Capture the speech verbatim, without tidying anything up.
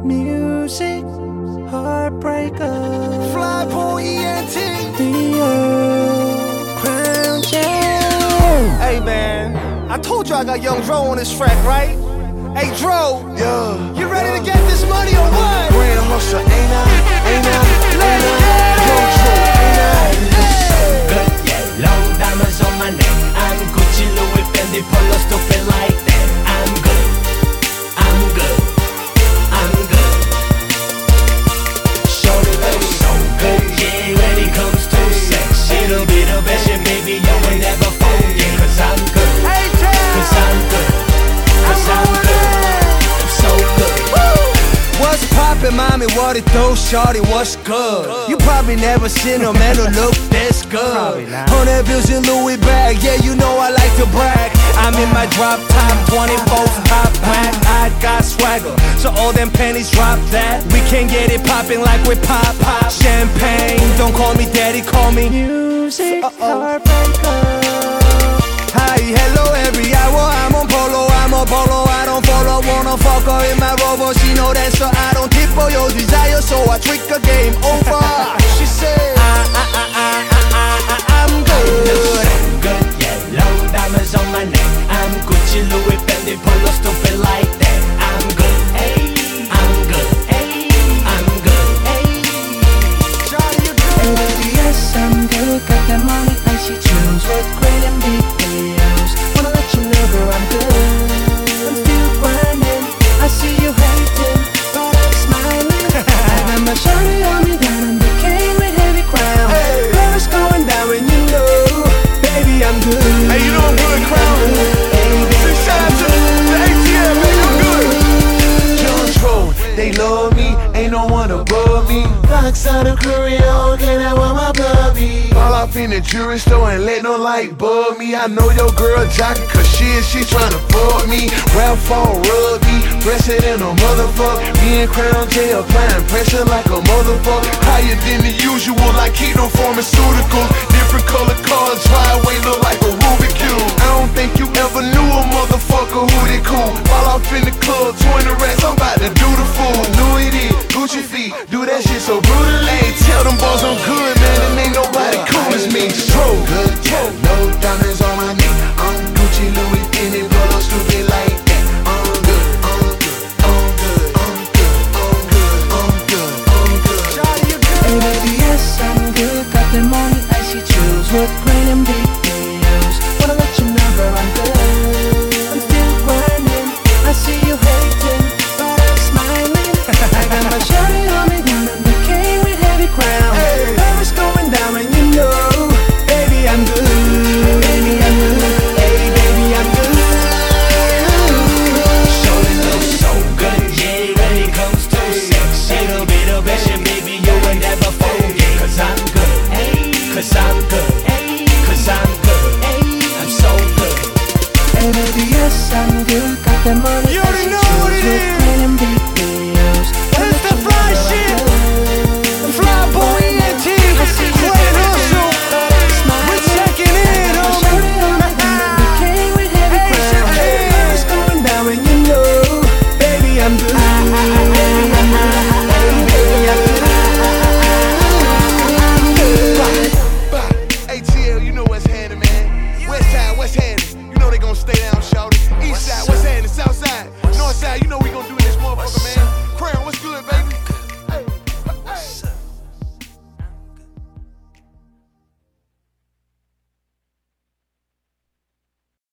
Music, heartbreaker, Fly Boy E N T, Theo, Crown Jam. Hey man, I told you I got Young Dro on this track, right? Hey Dro, Yeah, you ready yeah. to get this money or what? Grand hustle, ain't I? Ain't I? Let's Ain't get I? it! Young Dro, ain't I? Good, yeah, long diamonds on my neck. I'm Gucci, Louis, Fendi, Polo, stupid like that. I'm good, I'm good, I'm good. Shorty looks so good, yeah, when it comes to sex, it'll be the best, yeah, baby, you ain't never forget. Cause I'm good, Hey Jam, cause I'm good, cause I'm good, I'm so good. what's poppin', mommy? What it do, shorty? What's good? You probably never seen a man who look this good. Hundred bills in Louis bag, yeah, you know I like to brag. I'm in my drop top, twenty-four top rack. I got swagger, so all them pennies drop that. We can get it poppin' like we pop pop champagne. Don't call me daddy, call me Music, Uh-oh. heartbreaker. Hi, hello, every hour I'm on polo, I'm on polo, I don't follow. Wanna fuck her in my robo, she know that, so I don't tip for your desire, so I trick a game over. She said, I, I, I, I, I, I, I'm good. Good, yeah, long diamonds on my neck. I'm Gucci, Louis, Fendi, Polo, stupid like that. I'm good, hey, I'm good, hey, I'm good, hey. Johnny, you Hey good? baby, yes, I'm good. Got that money, icy chills with great and big deals. Wanna let you know, girl, I'm good. I'm still grinding. I see you hating, but I'm smiling. I got my shawty on me, down in the king with heavy crown. Hey. Girls going down when you know, baby, I'm good. Hey, you know I'm good, Crown. Hey, baby, Say shout out to the A T M, man, I'm good. Young Dro, they love me, ain't no one above me. Box out of Korea, can I want my puppy? All up in the jewelry store and let no light bug me. I know your girl jockin' cause she is, she tryna fuck me. Ralph all rugby, pressure than a motherfucker. Me and Crown J applying pressure like a motherfucker. Higher than the usual, like Keto Pharmaceuticals. Different color cars, driveway look like a Rubik Cube. I don't think you ever knew a motherfucker who they cool. Fall off in the club, twenty racks, I'm about to do the fool. Louis D, Gucci feet, do that shit so brutally. Hey, tell them boys I'm good, man, and ain't nobody cool as me. Stroke, good, yeah, no diamonds on my neck. I'm Gucci, Louis, Fendi, Polo, stupid like that. I'm good, I'm good, I'm good, I'm good, I'm good, I'm good, I'm good. Johnny, you Hey good? baby, yes, I'm good. Got that money, icy chills with great and big deals. Wanna let you know, girl, I'm good. I'm still grinding. I see you hating, but I'm smiling. I got my shawty on me, down in the king with heavy crown. Hey. Paris going down, and you know, baby, I'm good. Baby, I'm good. Hey, baby, I'm good. Shorty looks so good, yeah, when it comes to sex, it'll be the best, yeah, baby, you ain't never forget. Cause I'm good, hey, cause I'm good, hey, cause I'm good, hey, I'm so good. Hey baby, yes, I'm good. Got that money, You already icy know what chills it with is.